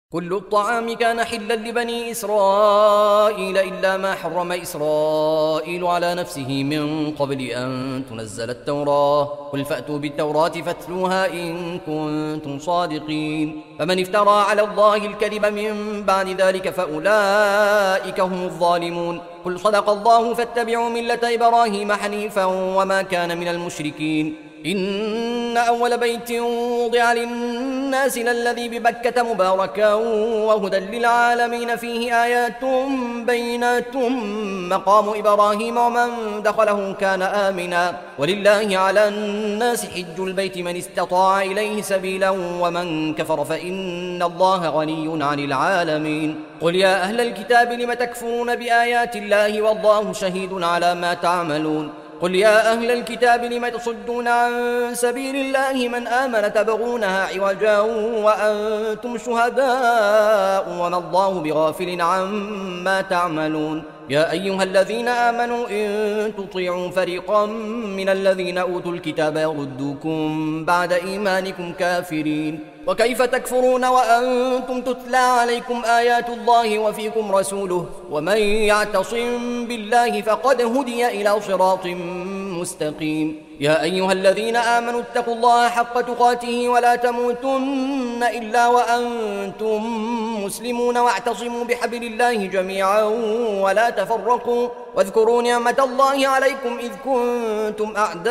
كل الطعام كان حلا لبني إسرائيل إلا ما حرم إسرائيل على نفسه من قبل أن تنزل التوراة. قل فأتوا بالتوراة فاتلوها إن كنتم صادقين. فمن افترى على الله الكذب من بعد ذلك فأولئك هم الظالمون. قل صدق الله فاتبعوا ملة إبراهيم حنيفا وما كان من المشركين. إن أول بيت وضع للناس للذي ببكة مباركا وهدى للعالمين فيه آيات بينات مقام إبراهيم ومن دخله كان آمنا ولله على الناس حج البيت من استطاع إليه سبيلا ومن كفر فإن الله غني عن العالمين. قل يا أهل الكتاب لم تكفرون بآيات الله والله شهيد على ما تعملون. قل يا أهل الكتاب لم تصدون عن سبيل الله من آمن تبغونها عوجا وأنتم شهداء وما الله بغافل عما تعملون. يا أيها الذين آمنوا إن تطيعوا فريقا من الذين أوتوا الكتاب يردوكم بعد إيمانكم كافرين. وكيف تكفرون وأنتم تتلى عليكم آيات الله وفيكم رسوله ومن يعتصم بالله فقد هدي إلى صراط مستقيم. يا أيها الذين آمنوا اتقوا الله حق تقاته ولا تموتن إلا وأنتم مسلمون واعتصموا بحبل الله جميعا ولا تفرقوا واذكروا نعمة الله عليكم إذ كنتم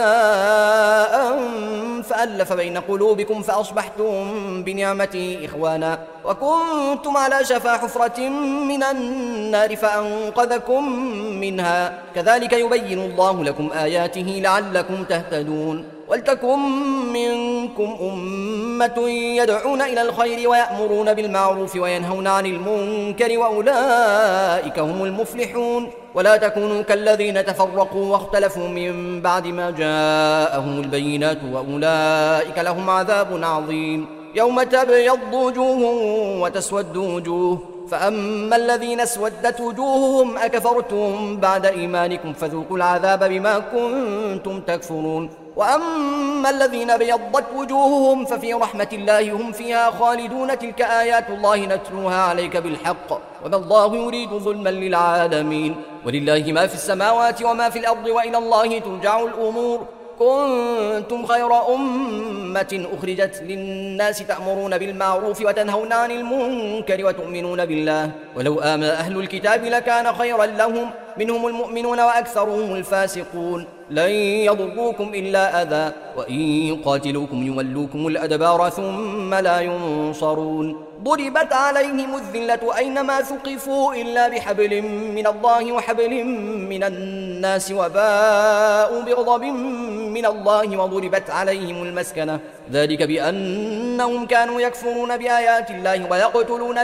أعداء فألف بين قلوبكم فأصبحتم بنعمته إخوانا وكنتم على شفا حفرة من النار فأنقذكم منها كذلك يبين الله لكم آياته لعلكم تهتدون. ولتكن منكم أمة يدعون إلى الخير ويأمرون بالمعروف وينهون عن المنكر وأولئك هم المفلحون. ولا تكونوا كالذين تفرقوا واختلفوا من بعد ما جاءهم البينات وأولئك لهم عذاب عظيم. يوم تبيض وجوه وتسود وجوه فأما الذين اسودت وجوههم أكفرتم بعد إيمانكم فذوقوا العذاب بما كنتم تكفرون. وأما الذين ابيضت وجوههم ففي رحمة الله هم فيها خالدون. تلك آيات الله نتلوها عليك بالحق وما الله يريد ظلما للعالمين. ولله ما في السماوات وما في الأرض وإلى الله ترجع الأمور. كنتم خير أمة أخرجت للناس تأمرون بالمعروف وتنهون عن المنكر وتؤمنون بالله ولو آمن أهل الكتاب لكان خيرا لهم منهم المؤمنون وأكثرهم الفاسقون. لن يضروكم إلا أذى وإن يقاتلوكم يولوكم الأدبار ثم لا ينصرون. ضربت عليهم الذلة أينما ثقفوا إلا بحبل من الله وحبل من الناس وباءوا بغضب من الله وضربت عليهم المسكنة ذلك بأنهم كانوا يكفرون بآيات الله ويقتلون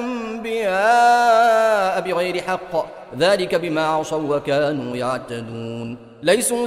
الأنبياء بغير حق ذلك بما عصوا وكانوا يعتدون. ليسوا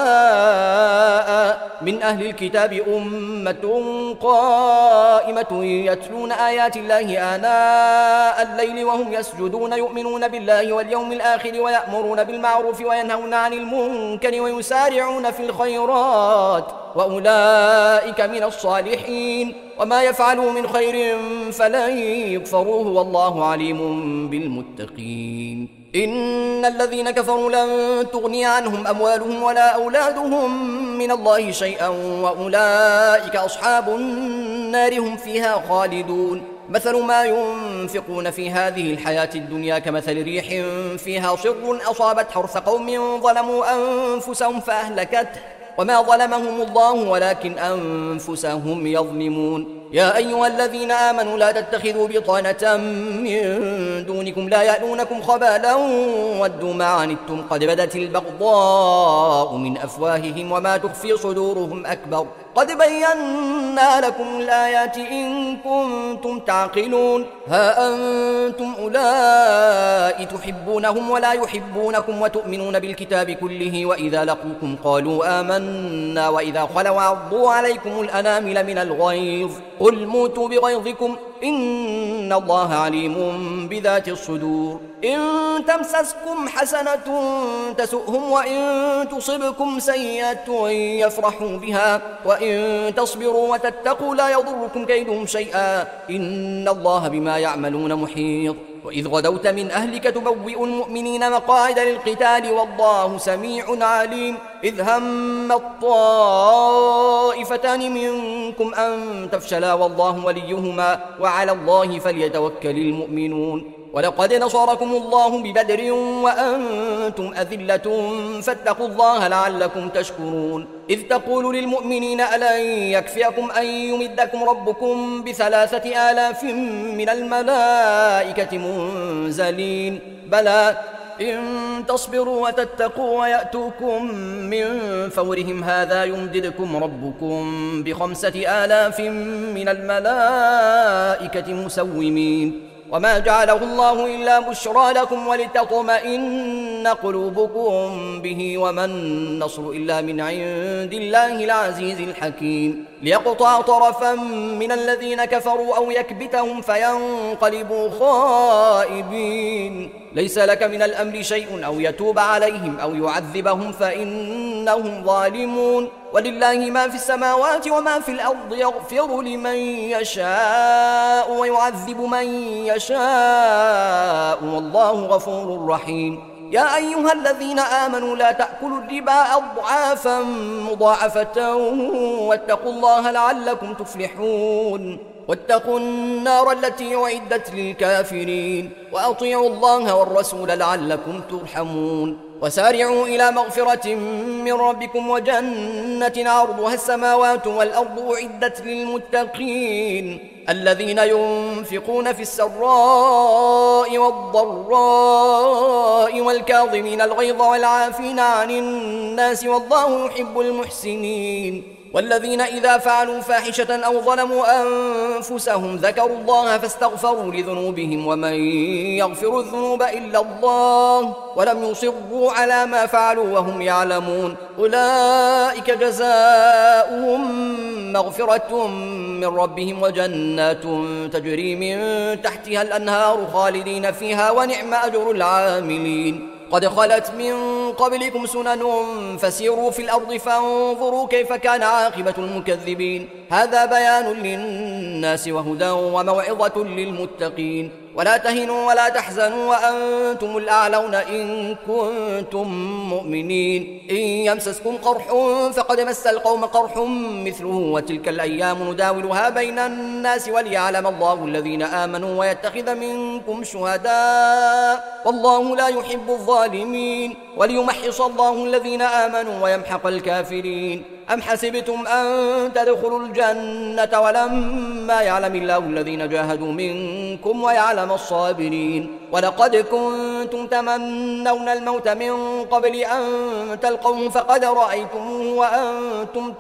سواء من أهل الكتاب أمة قائمة يتلون آيات الله آناء الليل وهم يسجدون يؤمنون بالله واليوم الآخر ويأمرون بالمعروف وينهون عن المنكر ويسارعون في الخيرات وأولئك من الصالحين. وما يفعلوا من خير فلن يكفروه والله عليم بالمتقين. إن الذين كفروا لن تغني عنهم أموالهم ولا أولادهم من الله شيئا وأولئك أصحاب النار هم فيها خالدون. مثل ما ينفقون في هذه الحياة الدنيا كمثل ريح فيها صر أصابت حرث قوم ظلموا أنفسهم فأهلكته وما ظلمهم الله ولكن أنفسهم يظلمون. يا أيها الذين آمنوا لا تتخذوا بطانة من دونكم لا يألونكم خبالا ودوا ما عنتم قد بدت البغضاء من أفواههم وما تخفي صدورهم أكبر قد بينا لكم الآيات إن كنتم تعقلون. ها أنتم أولئك تحبونهم ولا يحبونكم وتؤمنون بالكتاب كله وإذا لقوكم قالوا آمنا وإذا خلوا عضوا عليكم الأنامل من الغيظ قل موتوا بغيظكم إن إن الله عليم بذات الصدور. إن تمسسكم حسنة تسؤهم وإن تصبكم سيئة يفرحوا بها وإن تصبروا وتتقوا لا يضركم كيدهم شيئا إن الله بما يعملون محيط. وإذ غدوت من أهلك تبوئ المؤمنين مقاعد للقتال والله سميع عليم. إذ هم الطائفتان منكم أن تفشلا والله وليهما وعلى الله فليتوكل المؤمنون. ولقد نصركم الله ببدر وأنتم أذلة فاتقوا الله لعلكم تشكرون. إذ تقول للمؤمنين ألن يكفيكم أن يمدكم ربكم ب3,000 من الملائكة منزلين بلى إن تصبروا وتتقوا ويأتوكم من فورهم هذا يمددكم ربكم ب5,000 من الملائكة مسومين. وما جعله الله إلا بشرى لكم ولتطمئن قلوبكم به وما النصر إلا من عند الله العزيز الحكيم. ليقطع طرفا من الذين كفروا أو يكبتهم فينقلبوا خائبين. ليس لك من الأمر شيء أو يتوب عليهم أو يعذبهم فإنهم ظالمون. ولله ما في السماوات وما في الأرض يغفر لمن يشاء ويعذب من يشاء والله غفور رحيم. يا أيها الذين آمنوا لا تأكلوا الربا أضعافا مضاعفة واتقوا الله لعلكم تفلحون. واتقوا النار التي أعدت للكافرين وأطيعوا الله والرسول لعلكم ترحمون. وسارعوا إلى مغفرة من ربكم وجنة عرضها السماوات والأرض أعدت للمتقين الذين ينفقون في السراء والضراء والكاظمين الغيظ والعافين عن الناس والله يحب المحسنين. والذين إذا فعلوا فاحشة أو ظلموا أنفسهم ذكروا الله فاستغفروا لذنوبهم ومن يغفر الذنوب إلا الله ولم يصروا على ما فعلوا وهم يعلمون أولئك جزاؤهم مغفرة من ربهم وجنات تجري من تحتها الأنهار خالدين فيها ونعم أجر العاملين. قد خلت من قبلكم سنن فسيروا في الأرض فانظروا كيف كان عاقبة المكذبين. هذا بيان للناس وهدى وموعظة للمتقين. ولا تهنوا ولا تحزنوا وأنتم الأعلون إن كنتم مؤمنين. إن يمسسكم قرح فقد مس القوم قرح مثله وتلك الأيام نداولها بين الناس وليعلم الله الذين آمنوا ويتخذ منكم شهداء والله لا يحب الظالمين. وليمحص الله الذين آمنوا ويمحق الكافرين. أم حسبتم أن تدخلوا الجنة ولما يعلم الله الذين جاهدوا منكم ويعلم الصابرين. ولقد كنتم تمنون الموت من قبل أن تلقوه فقد رأيتموه وأنتم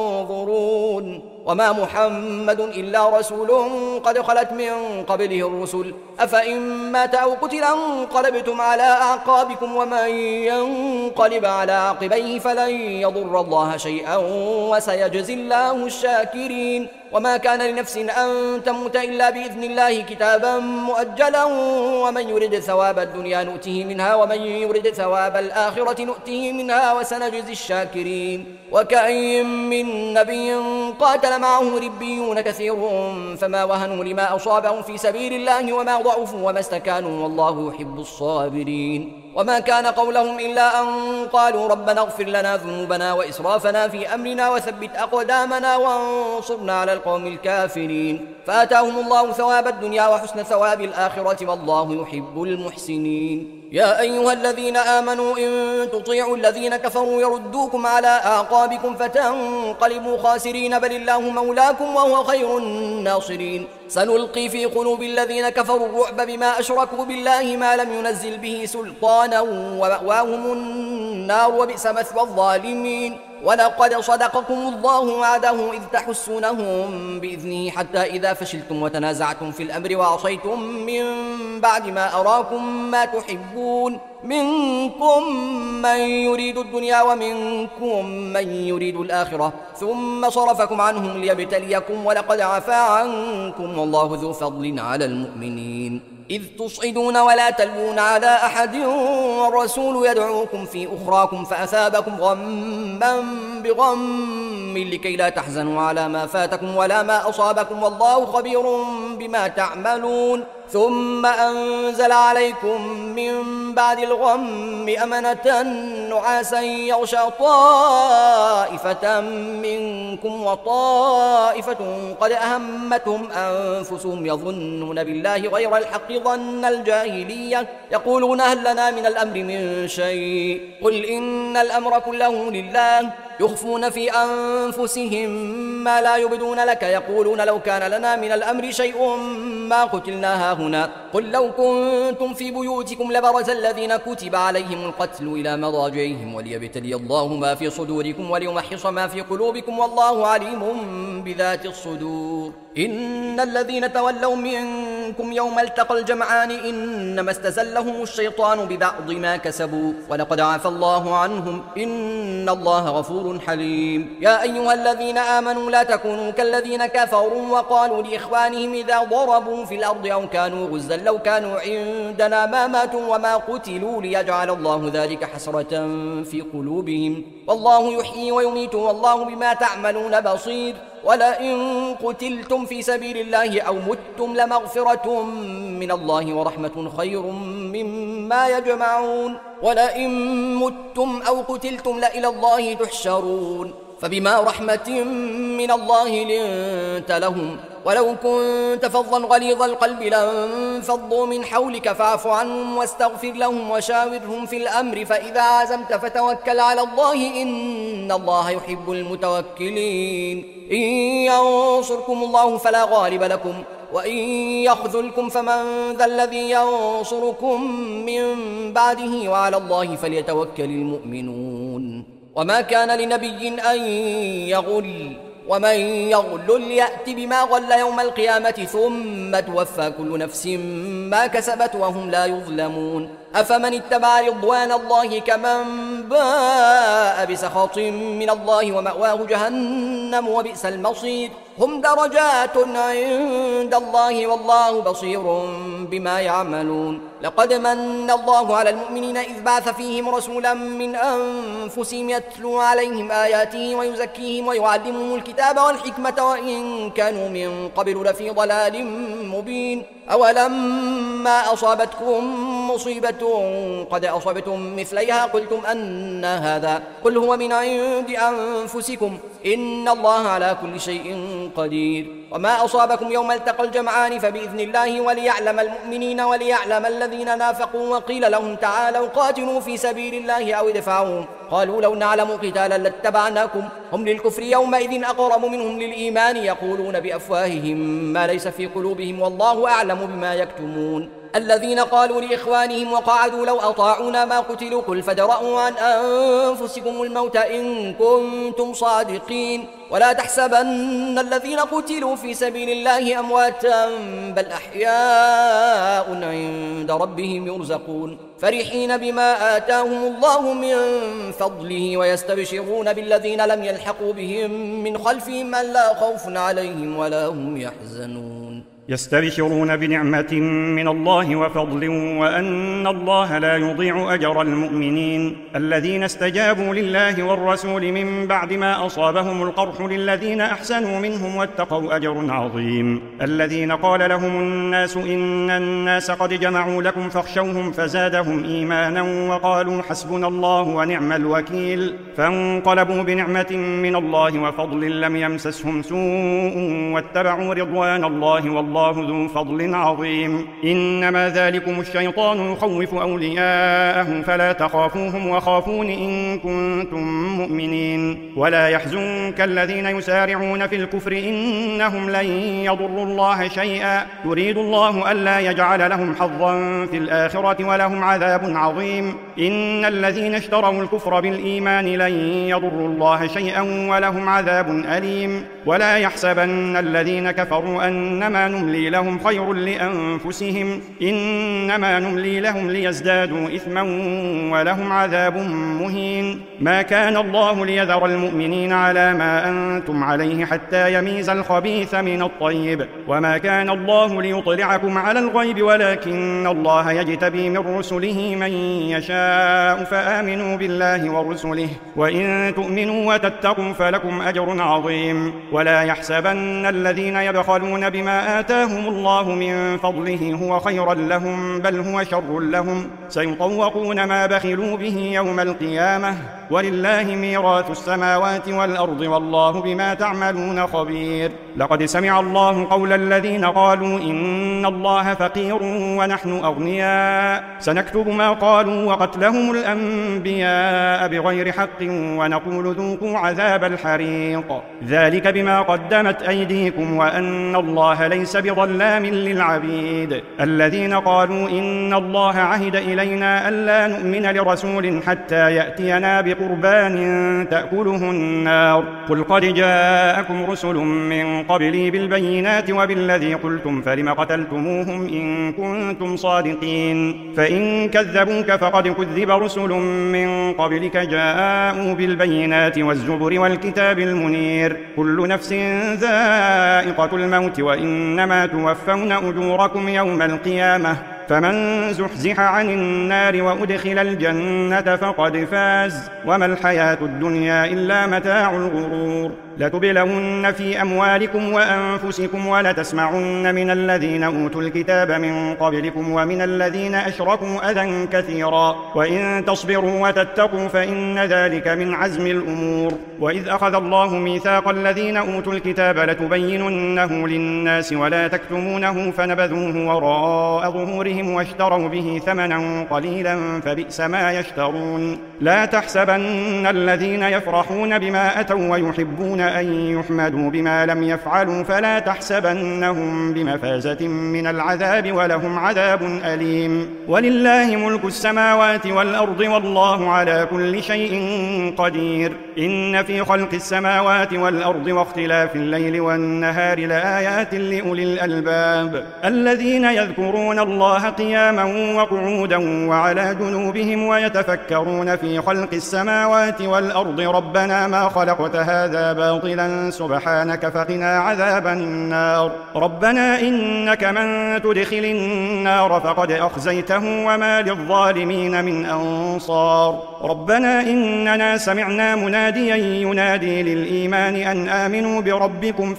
تنظرون. وما محمد إلا رسول قد خلت من قبله الرسل أفإن مات أو قتل انقلبتم على أعقابكم ومن ينقلب على عقبيه فلن يضر الله شيئا وسيجزي الله الشاكرين. وما كان لنفس أن تموت إلا بإذن الله كتابا مؤجلا ومن يرد ثواب الدنيا نؤته منها ومن يرد ثواب الآخرة نؤته منها وسنجزي الشاكرين. وكأين من نبي قاتل معه ربيون كثير فما وهنوا لما أصابهم في سبيل الله وما ضعفوا وما استكانوا والله يحب الصابرين. وما كان قولهم إلا أن قالوا ربنا اغفر لنا ذنوبنا وإسرافنا في أمرنا وثبت أقدامنا وانصرنا على القوم الكافرين. فآتاهم الله ثواب الدنيا وحسن ثواب الآخرة والله يحب المحسنين. يا أيها الذين آمنوا إن تطيعوا الذين كفروا يردوكم على أعقابكم فتنقلبوا خاسرين بل الله مولاكم وهو خير الناصرين. سنلقي في قلوب الذين كفروا الرعب بما أشركوا بالله ما لم ينزل به سلطانا ومأواهم النار وبئس مثوى الظالمين. ولقد صدقكم الله وعده إذ تحسونهم بإذنه حتى إذا فشلتم وتنازعتم في الأمر وعصيتم من بعد ما أراكم ما تحبون منكم من يريد الدنيا ومنكم من يريد الآخرة ثم صرفكم عنهم ليبتليكم ولقد عفا عنكم والله ذو فضل على المؤمنين إذ تصعدون ولا تلوون على أحد والرسول يدعوكم في أخراكم فأثابكم غما بغم لكي لا تحزنوا على ما فاتكم ولا ما أصابكم والله خبير بما تعملون ثم أنزل عليكم من بعد الغم أمنة نعاسا يغشى طائفة منكم وطائفة قد أهمتهم أنفسهم يظنون بالله غير الحق ظن الجاهلية يقولون هل لنا من الأمر من شيء قل إن الأمر كله لله يخفون في أنفسهم ما لا يبدون لك يقولون لو كان لنا من الأمر شيء ما قتلنا هاهنا قل لو كنتم في بيوتكم لبرز الذين كتب عليهم القتل إلى مضاجعهم وليبتلي الله ما في صدوركم وليمحص ما في قلوبكم والله عليم بذات الصدور إن الذين تولوا منكم يوم التقى الجمعان إنما استزلهم الشيطان ببعض ما كسبوا ولقد عفى الله عنهم إن الله غفور حليم يا أيها الذين آمنوا لا تكونوا كالذين كفروا وقالوا لإخوانهم إذا ضربوا في الأرض أو كانوا غزا لو كانوا عندنا ما ماتوا وما قتلوا ليجعل الله ذلك حسرة في قلوبهم والله يحيي ويميت والله بما تعملون بصير ولئن قتلتم في سبيل الله أو متم لمغفرة من الله ورحمة خير مما يجمعون ولئن متم أو قتلتم لإلى الله تحشرون فبما رحمة من الله لنت لهم ولو كنت فظا غليظ القلب لانفضوا من حولك فاعف عنهم واستغفر لهم وشاورهم في الأمر فإذا عزمت فتوكل على الله إن الله يحب المتوكلين إن ينصركم الله فلا غالب لكم وإن يخذلكم فمن ذا الذي ينصركم من بعده وعلى الله فليتوكل المؤمنون وما كان لنبي أن يغل ومن يغل يأت بما غل يوم القيامة ثم توفى كل نفس ما كسبت وهم لا يظلمون أفمن اتبع رضوان الله كمن باء بسخط من الله ومأواه جهنم وبئس المصير هم درجات عند الله والله بصير بما يعملون لقد من الله على المؤمنين إذ بعث فيهم رسولا من أنفسهم يتلو عليهم آياته ويزكيهم ويعلمهم الكتاب والحكمة وإن كانوا من قبل لفي ضلال مبين أولما أصابتكم مصيبة قد أصبتم مثليها قلتم أن هذا قل هو من عند أنفسكم إن الله على كل شيء قدير وما أصابكم يوم التقى الجمعان فبإذن الله وليعلم المؤمنين وليعلم الذين نافقوا وقيل لهم تعالوا قاتلوا في سبيل الله أو ادفعوا قالوا لو نعلم قتالا لاتبعناكم هم للكفر يومئذ أقرب منهم للإيمان يقولون بأفواههم ما ليس في قلوبهم والله أعلم بما يكتمون الذين قالوا لإخوانهم وقعدوا لو أطاعونا ما قتلوا قل فادرءوا عن أنفسكم الموت إن كنتم صادقين ولا تحسبن الذين قتلوا في سبيل الله أمواتا بل أحياء عند ربهم يرزقون فرحين بما آتاهم الله من فضله ويستبشرون بالذين لم يلحقوا بهم من خلفهم ألا خوف عليهم ولا هم يحزنون يستبشرون بنعمة من الله وفضل وأن الله لا يضيع أجر المؤمنين الذين استجابوا لله والرسول من بعد ما أصابهم القرح للذين أحسنوا منهم واتقوا أجر عظيم الذين قال لهم الناس إن الناس قد جمعوا لكم فاخشوهم فزادهم إيمانا وقالوا حسبنا الله ونعم الوكيل فانقلبوا بنعمة من الله وفضل لم يمسسهم سوء واتبعوا رضوان الله والله والله ذو فضل عظيم. إنما ذلكم الشيطان يخوف أولياءه فلا تخافوهم وخافون إن كنتم مؤمنين. ولا يحزنك الذين يسارعون في الكفر إنهم لن يضروا الله شيئا يريد الله ألا يجعل لهم حظا في الآخرة ولهم عذاب عظيم. إن الذين اشتروا الكفر بالإيمان لن يضروا الله شيئا ولهم عذاب أليم. ولا يحسبن الذين كفروا أنما نملي لهم خير لأنفسهم إنما نملي لهم ليزدادوا إثما ولهم عذاب مهين. ما كان الله ليذر المؤمنين على ما أنتم عليه حتى يميز الخبيث من الطيب وما كان الله ليطلعكم على الغيب ولكن الله يجتبي من رسله من يشاء فآمنوا بالله ورسله وإن تؤمنوا وتتقوا فلكم أجر عظيم. ولا يحسبن الذين يبخلون بما آتاهم الله من فضله هو خيرا لهم بل هو شر لهم سيطوقون ما بخلوا به يوم القيامة ولله ميراث السماوات والأرض والله بما تعملون خبير. لقد سمع الله قول الذين قالوا إن الله فقير ونحن أغنياء سنكتب ما قالوا وقتلهم الأنبياء بغير حق ونقول ذوقوا عذاب الحريق ذلك بما قدمت أيديكم وأن الله ليس بظلام للعبيد. الذين قالوا إن الله عهد إلينا ألا نؤمن لرسول حتى يأتينا بقربان تأكله النار قل قد جاءكم رسل من قبلي بالبينات وبالذي قلتم فلم قتلتموهم إن كنتم صادقين. فإن كذبوك فقد كذب رسل من قبلك جاءوا بالبينات والزبر والكتاب المنير كل نفس ذائقة الموت وإنما توفون أجوركم يوم القيامة فمن زحزح عن النار وأدخل الجنة فقد فاز وما الحياة الدنيا إلا متاع الغرور. لتبلون في أموالكم وأنفسكم ولتسمعن من الذين أوتوا الكتاب من قبلكم ومن الذين أشركوا أذى كثيرا وإن تصبروا وتتقوا فإن ذلك من عزم الأمور. وإذ أخذ الله ميثاق الذين أوتوا الكتاب لتبيننه للناس ولا تكتمونه فنبذوه وراء ظهورهم واشتروا به ثمنا قليلا فبئس ما يشترون. لا تحسبن الذين يفرحون بما أتوا ويحبون أن يحمدوا بما لم يفعلوا فلا تحسبنهم بمفازة من العذاب ولهم عذاب أليم. ولله ملك السماوات والأرض والله على كل شيء قدير. إن في خلق السماوات والأرض واختلاف الليل والنهار لآيات لأولي الألباب الذين يذكرون الله قياما وقعودا وعلى جنوبهم ويتفكرون في خلق السماوات والأرض ربنا ما خلقت هذا باطلا سبحانك فقنا عذاب النار. ربنا إنك من تدخل النار فقد أخزيته وما للظالمين من أنصار. ربنا إننا سمعنا مناديا ينادي للإيمان أن آمنوا بربكم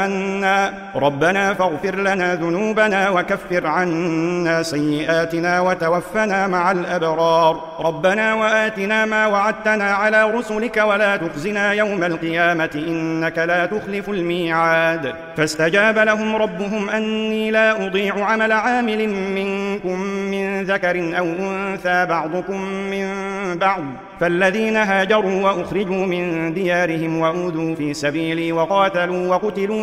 فآمنا ربنا فاغفر لنا ذنوبنا وكفر عنا سيئاتنا وتوفنا مع الأبرار. ربنا وآتنا ما وعدتنا على رسلك ولا تخزنا يوم القيامة إنك لا تخلف الميعاد. فاستجاب لهم ربهم أني لا أضيع عمل عامل منكم من ذكر أو أنثى بعضكم من بعض فالذين هاجروا وأخرجوا من ديارهم وأوذوا في سبيلي وقاتلوا وقتلوا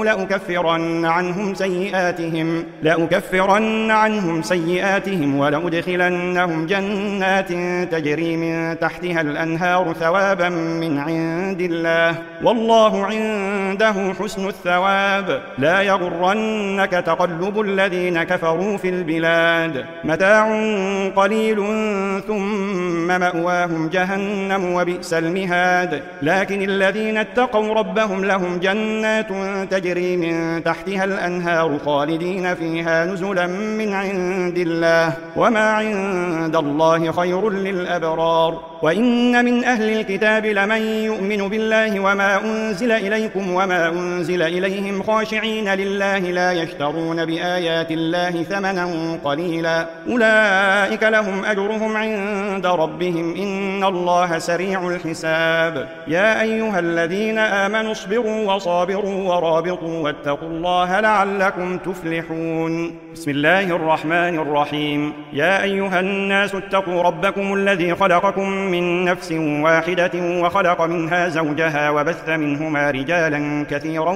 لأكفرن عنهم سيئاتهم ولأدخلنهم جنات تجري من تحتها الأنهار ثوابا من عند الله والله عنده حسن الثواب. لا يغرنك تقلب الذين كفروا في البلاد متاع قليل ثم مأواهم جهنم وبئس المهاد. لكن الذين اتقوا ربهم لهم جنات تجري من تحتها الأنهار خالدين فيها نزلا من عند عند الله، وما عند الله خير للأبرار. وإن من أهل الكتاب لمن يؤمن بالله وما أنزل إليكم وما أنزل إليهم خاشعين لله لا يشترون بآيات الله ثمنا قليلا، أولئك لهم أجرهم عند ربهم إن الله سريع الحساب. يا أيها الذين آمنوا اصبروا وصابروا ورابطوا واتقوا الله لعلكم تفلحون. بسم الله الرحمن الرحيم. يا أيها الناس اتقوا ربكم الذي خلقكم من نفس واحدة وخلق منها زوجها وبث منهما رجالا كثيرا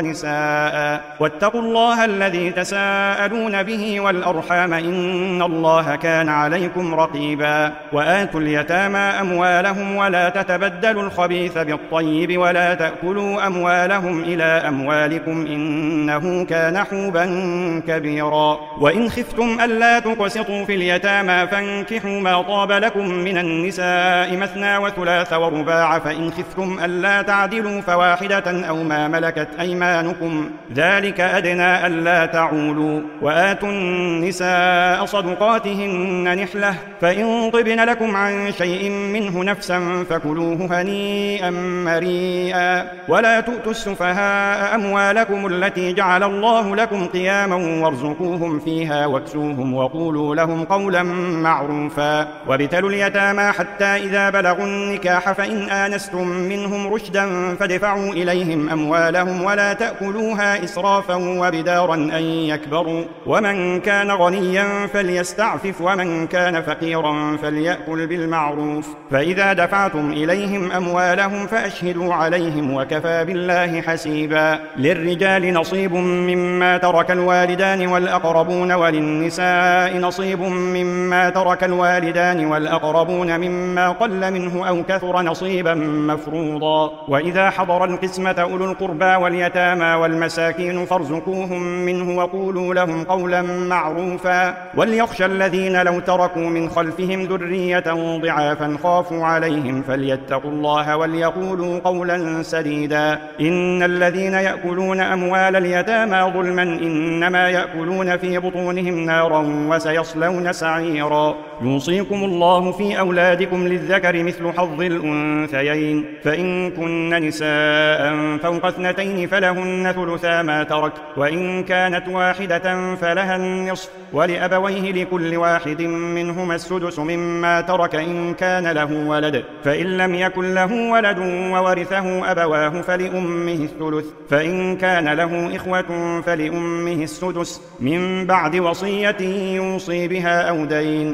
ونساء، واتقوا الله الذي تساءلون به والأرحام إن الله كان عليكم رقيبا. وآتوا اليتامى أموالهم ولا تتبدلوا الخبيث بالطيب ولا تأكلوا أموالهم إلى أموالكم إنه كان حوبا كبيرا. وإن خفتم ألا تقسطوا في اليتامى فانكحوا ما طاب لكم من النساء مثنى وثلاث ورباع، فإن خفتم ألا تعدلوا فواحدة أو ما ملكت أيمانكم ذلك أدنى ألا تعولوا. وآتوا النساء صدقاتهن نحلة، فإن طبن لكم عن شيء منه نفسا فكلوه هنيئا مريئا. ولا تؤتوا السفهاء أموالكم التي جعل الله لكم قياما وارزقوهم فيها واكسوهم وقولوا لهم قولا معروفا. وابتلوا اليتامى حتى إذا بلغوا النكاح فإن آنستم منهم رشدا فادفعوا إليهم أموالهم ولا تأكلوها إسرافا وبدارا أن يكبروا، ومن كان غنيا فليستعفف ومن كان فقيرا فليأكل بالمعروف. فإذا دفعتم إليهم أموالهم فأشهدوا عليهم وكفى بالله حسيبا. للرجال نصيب مما ترك الوالدان والأقربون وللنساء نصيب مما ترك الوالدان والأقربون مما قل منه أو كثر نصيبا مفروضا. وإذا حضر القسمة أولو القربى واليتامى والمساكين فارزقوهم منه وقولوا لهم قولا معروفا. وليخشى الذين لو تركوا من خلفهم ذرية ضعافا خافوا عليهم فليتقوا الله وليقولوا قولا سديدا. إن الذين يأكلون أموال اليتامى ظلما إنما يأكلون في بطونهم نارا وسيصلون سعيرا. يوصيكم الله في أولادكم للذكر مثل حظ الأنثيين، فإن كن نساء فوق 2 فلهن ثلثا ما ترك، وإن كانت واحدة فلها النصف، ولأبويه لكل واحد منهما السدس مما ترك إن كان له ولد، فإن لم يكن له ولد وورثه أبواه فلأمه الثلث، فإن كان له إخوة فلأمه السدس من بعد وصية يوصي بها أو دين.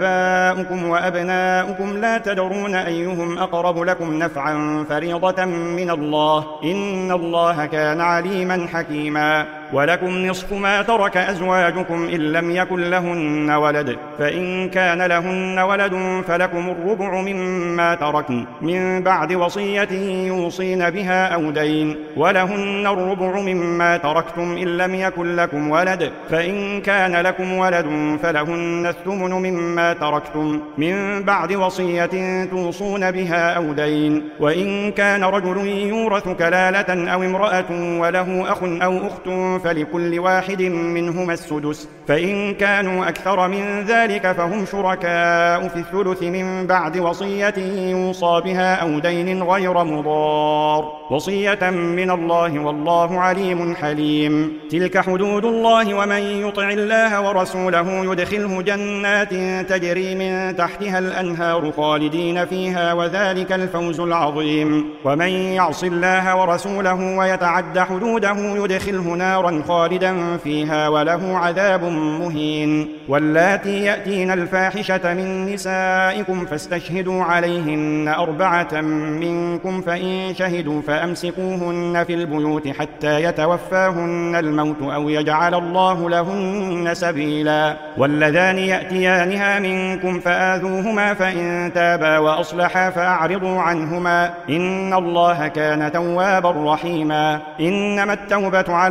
آباؤكم وأبناؤكم لا تدرون أيهم أقرب لكم نفعا فريضة من الله إن الله كان عليما حكيما. ولكم نصف ما ترك أزواجكم إن لم يكن لهن ولد، فإن كان لهن ولد فلكم الربع مما تركن من بعد وصية يوصين بها أو دين، ولهن الربع مما تركتم إن لم يكن لكم ولد، فإن كان لكم ولد فلهن الثمن مما تركتم من بعد وصية توصون بها أو دين. وإن كان رجل يورث كلالة أو امرأة وله أخ أو أخت فلكل واحد منهما السدس، فإن كانوا أكثر من ذلك فهم شركاء في الثلث من بعد وصية يوصى بها أو دين غير مضار، وصية من الله والله عليم حليم. تلك حدود الله ومن يطع الله ورسوله يدخله جنات تجري من تحتها الأنهار خالدين فيها وذلك الفوز العظيم. ومن يعص الله ورسوله ويتعد حدوده يدخله نارا خالدا فيها وله عذاب مهين. واللاتي يأتين الفاحشة من نسائكم فاستشهدوا عليهن 4 منكم، فإن شهدوا فأمسكوهن في البيوت حتى يتوفاهن الموت أو يجعل الله لهن سبيلا. واللذان يأتيانها منكم فآذوهما فإن تابا وأصلحا فأعرضوا عنهما إن الله كان توابا رحيما. إنما التوبة على الله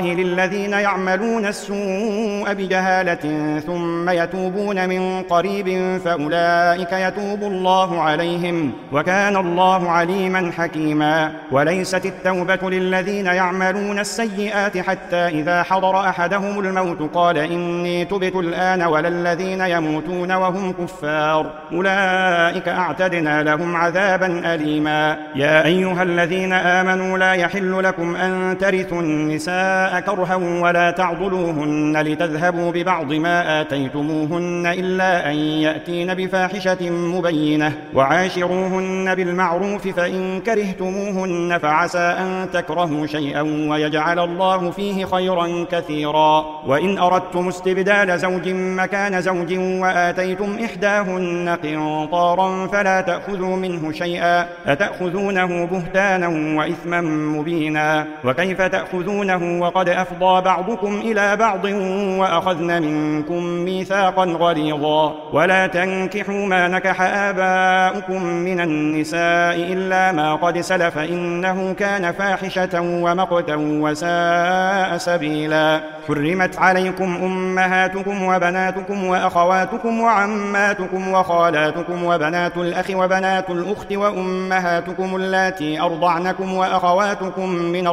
للذين يعملون السوء بجهالة ثم يتوبون من قريب فأولئك يتوب الله عليهم وكان الله عليما حكيما. وليست التوبة للذين يعملون السيئات حتى إذا حضر أحدهم الموت قال إني تبت الآن ولا الذين يموتون وهم كفار أولئك أعتدنا لهم عذابا أليما. يا أيها الذين آمنوا لا يحل لكم أن ترثوا النساء كرها ولا تعضلوهن لتذهبوا ببعض ما آتيتموهن إلا أن يأتين بفاحشة مبينة وعاشروهن بالمعروف فإن كرهتموهن فعسى أن تكرهوا شيئا ويجعل الله فيه خيرا كثيرا. وإن أردتم استبدال زوج مكان زوج وآتيتم إحداهن قنطارا فلا تأخذوا منه شيئا أتأخذونه بهتانا وإثما مبينا. وكيف تأخذونه وقد أفضى بعضكم إلى بعض وأخذن منكم ميثاقا غليظا. ولا تنكحوا ما نكح آباؤكم من النساء إلا ما قد سلف إنه كان فاحشة ومقتا وساء سبيلا. حرمت عليكم أمهاتكم وبناتكم وأخواتكم وعماتكم وخالاتكم وبنات الأخ وبنات الأخت وأمهاتكم اللاتي أرضعنكم وأخواتكم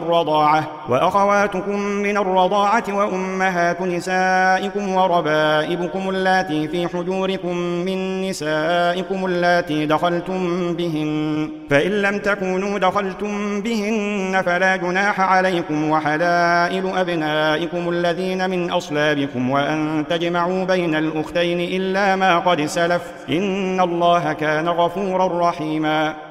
من الرضاعة وأمهات نسائكم وربائبكم اللاتي في حجوركم من نسائكم اللاتي دخلتم بهن فإن لم تكونوا دخلتم بهن فلا جناح عليكم وحلائل أبنائكم الذين من أصلابكم وأن تجمعوا بين الأختين إلا ما قد سلف إن الله كان غفورا رحيما.